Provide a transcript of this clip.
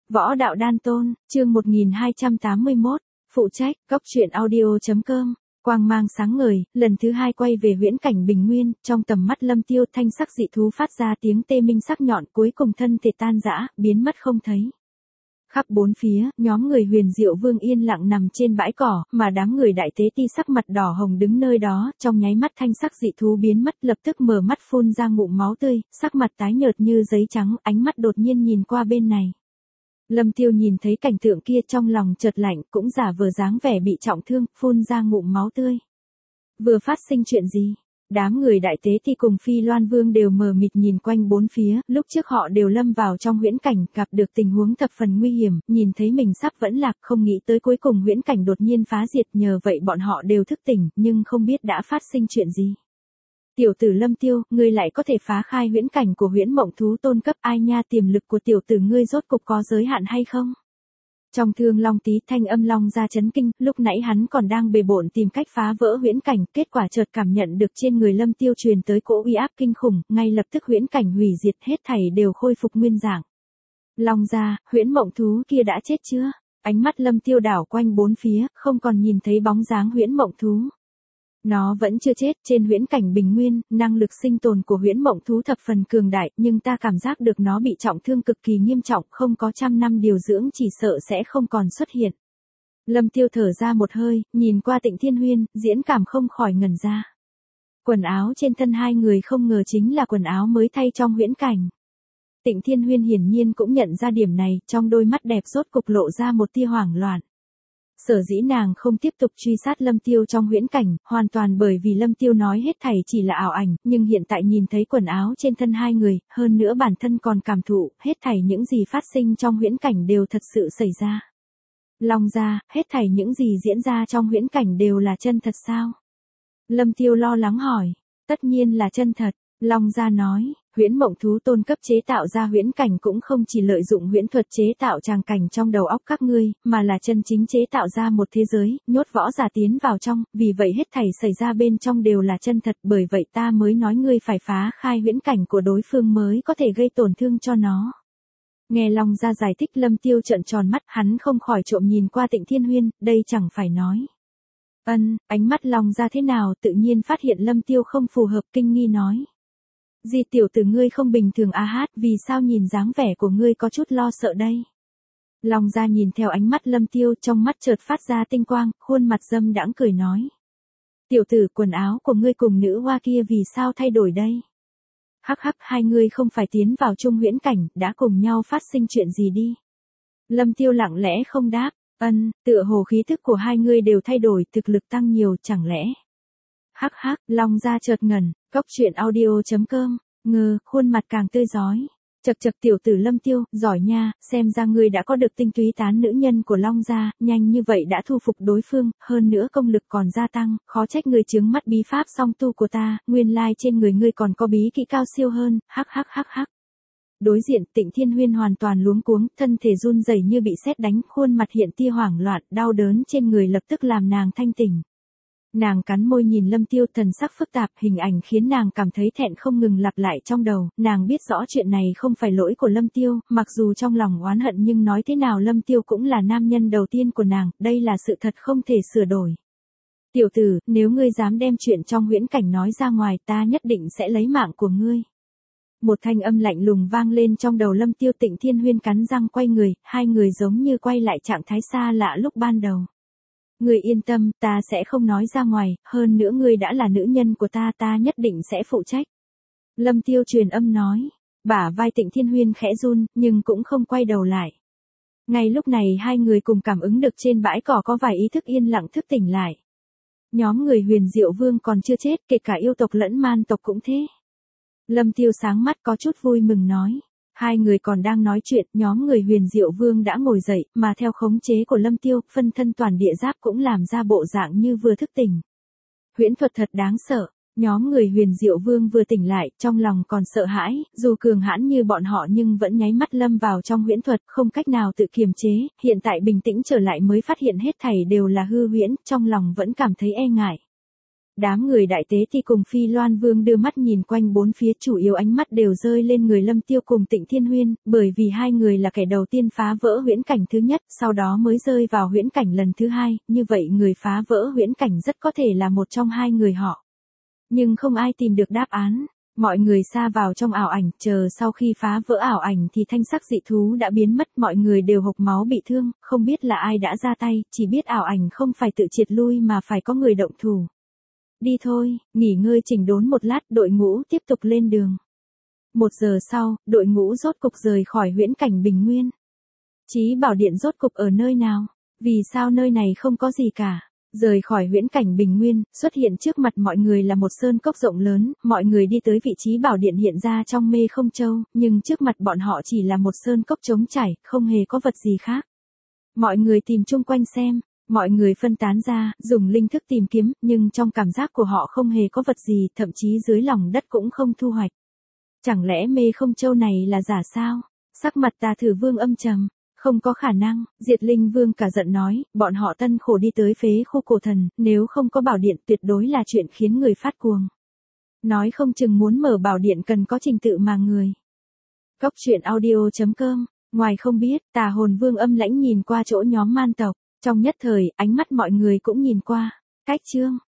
Võ đạo đan tôn, chương 1281, phụ trách, góc truyện audio.com. Quang mang sáng ngời, lần thứ hai quay về huyễn cảnh bình nguyên, trong tầm mắt Lâm Tiêu thanh sắc dị thú phát ra tiếng tê minh sắc nhọn, cuối cùng thân thể tan rã, biến mất không thấy. Khắp bốn phía, nhóm người Huyền Diệu Vương yên lặng nằm trên bãi cỏ, mà đám người Đại Tế Ti sắc mặt đỏ hồng đứng nơi đó, trong nháy mắt thanh sắc dị thú biến mất, lập tức mở mắt phun ra ngụm máu tươi, sắc mặt tái nhợt như giấy trắng, ánh mắt đột nhiên nhìn qua bên này. Lâm Tiêu nhìn thấy cảnh tượng kia trong lòng chợt lạnh, cũng giả vờ dáng vẻ bị trọng thương, phun ra ngụm máu tươi. Vừa phát sinh chuyện gì? Đám người Đại Tế Ti cùng Phi Loan Vương đều mờ mịt nhìn quanh bốn phía, lúc trước họ đều lâm vào trong huyễn cảnh, gặp được tình huống thập phần nguy hiểm, nhìn thấy mình sắp vẫn lạc, không nghĩ tới cuối cùng huyễn cảnh đột nhiên phá diệt, nhờ vậy bọn họ đều thức tỉnh, nhưng không biết đã phát sinh chuyện gì. Tiểu tử Lâm Tiêu, ngươi lại có thể phá khai huyễn cảnh của huyễn mộng thú tôn cấp, ai nha, tiềm lực của tiểu tử ngươi rốt cục có giới hạn hay không? Trong Thương Long Tí thanh âm Long ra chấn kinh, lúc nãy hắn còn đang bề bộn tìm cách phá vỡ huyễn cảnh, kết quả chợt cảm nhận được trên người Lâm Tiêu truyền tới cỗ uy áp kinh khủng, ngay lập tức huyễn cảnh hủy diệt, hết thảy đều khôi phục nguyên dạng. Long ra, huyễn mộng thú kia đã chết chưa? Ánh mắt Lâm Tiêu đảo quanh bốn phía, không còn nhìn thấy bóng dáng huyễn mộng thú. Nó vẫn chưa chết, trên huyễn cảnh bình nguyên, năng lực sinh tồn của huyễn mộng thú thập phần cường đại, nhưng ta cảm giác được nó bị trọng thương cực kỳ nghiêm trọng, không có 100 năm điều dưỡng chỉ sợ sẽ không còn xuất hiện. Lâm Tiêu thở ra một hơi, nhìn qua Tịnh Thiên Huyên, diễn cảm không khỏi ngẩn ra. Quần áo trên thân hai người không ngờ chính là quần áo mới thay trong huyễn cảnh. Tịnh Thiên Huyên hiển nhiên cũng nhận ra điểm này, trong đôi mắt đẹp rốt cục lộ ra một tia hoảng loạn. Sở dĩ nàng không tiếp tục truy sát Lâm Tiêu trong huyễn cảnh, hoàn toàn bởi vì Lâm Tiêu nói hết thảy chỉ là ảo ảnh, nhưng hiện tại nhìn thấy quần áo trên thân hai người, hơn nữa bản thân còn cảm thụ, hết thảy những gì phát sinh trong huyễn cảnh đều thật sự xảy ra. Long ra, hết thảy những gì diễn ra trong huyễn cảnh đều là chân thật sao? Lâm Tiêu lo lắng hỏi, tất nhiên là chân thật, Long ra nói. Huyễn mộng thú tôn cấp chế tạo ra huyễn cảnh cũng không chỉ lợi dụng huyễn thuật chế tạo tràng cảnh trong đầu óc các ngươi, mà là chân chính chế tạo ra một thế giới, nhốt võ giả tiến vào trong, vì vậy hết thảy xảy ra bên trong đều là chân thật, bởi vậy ta mới nói ngươi phải phá khai huyễn cảnh của đối phương mới có thể gây tổn thương cho nó. Nghe Long ra giải thích, Lâm Tiêu trợn tròn mắt, hắn không khỏi trộm nhìn qua Tịnh Thiên Huyên, đây chẳng phải nói. Ánh mắt Long ra thế nào, tự nhiên phát hiện Lâm Tiêu không phù hợp, kinh nghi nói. Di tiểu tử ngươi không bình thường a hát, vì sao nhìn dáng vẻ của ngươi có chút lo sợ đây? Long ra nhìn theo ánh mắt Lâm Tiêu, trong mắt chợt phát ra tinh quang, khuôn mặt dâm đãng cười nói. Tiểu tử, quần áo của ngươi cùng nữ hoa kia vì sao thay đổi đây? Hắc hắc, hai ngươi không phải tiến vào chung huyễn cảnh, đã cùng nhau phát sinh chuyện gì đi? Lâm Tiêu lặng lẽ không đáp, tựa hồ khí thức của hai ngươi đều thay đổi, thực lực tăng nhiều, chẳng lẽ? Hắc hắc, Long ra chợt ngẩn, góc truyện audio.com, khuôn mặt càng tươi rói. Chậc tiểu tử Lâm Tiêu, giỏi nha, xem ra ngươi đã có được tinh túy tán nữ nhân của Long gia, nhanh như vậy đã thu phục đối phương, hơn nữa công lực còn gia tăng, khó trách ngươi chướng mắt bí pháp song tu của ta, nguyên lai trên người ngươi còn có bí kỹ cao siêu hơn, hắc hắc. Đối diện, Tịnh Thiên Huyên hoàn toàn luống cuống, thân thể run rẩy như bị sét đánh, khuôn mặt hiện tia hoảng loạn, đau đớn trên người lập tức làm nàng thanh tỉnh. Nàng cắn môi nhìn Lâm Tiêu, thần sắc phức tạp, hình ảnh khiến nàng cảm thấy thẹn không ngừng lặp lại trong đầu, nàng biết rõ chuyện này không phải lỗi của Lâm Tiêu, mặc dù trong lòng oán hận nhưng nói thế nào Lâm Tiêu cũng là nam nhân đầu tiên của nàng, đây là sự thật không thể sửa đổi. Tiểu tử, nếu ngươi dám đem chuyện trong huyễn cảnh nói ra ngoài, ta nhất định sẽ lấy mạng của ngươi. Một thanh âm lạnh lùng vang lên trong đầu Lâm Tiêu. Tịnh Thiên Huyên cắn răng quay người, hai người giống như quay lại trạng thái xa lạ lúc ban đầu. Ngươi yên tâm, ta sẽ không nói ra ngoài, hơn nữa ngươi đã là nữ nhân của ta, ta nhất định sẽ phụ trách. Lâm Tiêu truyền âm nói, bả vai Tịnh Thiên Huyên khẽ run, nhưng cũng không quay đầu lại. Ngay lúc này hai người cùng cảm ứng được trên bãi cỏ có vài ý thức yên lặng thức tỉnh lại. Nhóm người Huyền Diệu Vương còn chưa chết, kể cả yêu tộc lẫn man tộc cũng thế. Lâm Tiêu sáng mắt có chút vui mừng nói. Hai người còn đang nói chuyện, nhóm người Huyền Diệu Vương đã ngồi dậy, mà theo khống chế của Lâm Tiêu, phân thân toàn địa giáp cũng làm ra bộ dạng như vừa thức tỉnh. Huyễn thuật thật đáng sợ, nhóm người Huyền Diệu Vương vừa tỉnh lại, trong lòng còn sợ hãi, dù cường hãn như bọn họ nhưng vẫn nháy mắt lâm vào trong huyễn thuật, không cách nào tự kiềm chế, hiện tại bình tĩnh trở lại mới phát hiện hết thảy đều là hư huyễn, trong lòng vẫn cảm thấy e ngại. Đám người đại tế thì cùng Phi Loan Vương đưa mắt nhìn quanh bốn phía, chủ yếu ánh mắt đều rơi lên người Lâm Tiêu cùng Tịnh Thiên Huyên, bởi vì hai người là kẻ đầu tiên phá vỡ huyễn cảnh thứ nhất, sau đó mới rơi vào huyễn cảnh lần thứ hai, như vậy người phá vỡ huyễn cảnh rất có thể là một trong hai người họ. Nhưng không ai tìm được đáp án. Mọi người sa vào trong ảo ảnh, chờ sau khi phá vỡ ảo ảnh thì thanh sắc dị thú đã biến mất, mọi người đều hộc máu bị thương, không biết là ai đã ra tay, chỉ biết ảo ảnh không phải tự triệt lui mà phải có người động thủ. Đi thôi, nghỉ ngơi chỉnh đốn một lát, đội ngũ tiếp tục lên đường. 1 giờ sau, đội ngũ rốt cục rời khỏi huyễn cảnh Bình Nguyên. Chí Bảo Điện rốt cục ở nơi nào? Vì sao nơi này không có gì cả? Rời khỏi huyễn cảnh Bình Nguyên, xuất hiện trước mặt mọi người là một sơn cốc rộng lớn, mọi người đi tới vị trí bảo điện hiện ra trong mê không châu, nhưng trước mặt bọn họ chỉ là một sơn cốc trống trải, không hề có vật gì khác. Mọi người tìm chung quanh xem, mọi người phân tán ra, dùng linh thức tìm kiếm, nhưng trong cảm giác của họ không hề có vật gì, thậm chí dưới lòng đất cũng không thu hoạch. Chẳng lẽ mê không châu này là giả sao? Sắc mặt Tà Thử Vương âm trầm. Không có khả năng, Diệt Linh Vương cả giận nói, bọn họ tân khổ đi tới phế khu cổ thần, nếu không có bảo điện tuyệt đối là chuyện khiến người phát cuồng. Nói không chừng muốn mở bảo điện cần có trình tự mà người. Cốc truyện audio.com, ngoài không biết, Tà Hồn Vương âm lãnh nhìn qua chỗ nhóm man tộc, trong nhất thời, ánh mắt mọi người cũng nhìn qua. Cách chương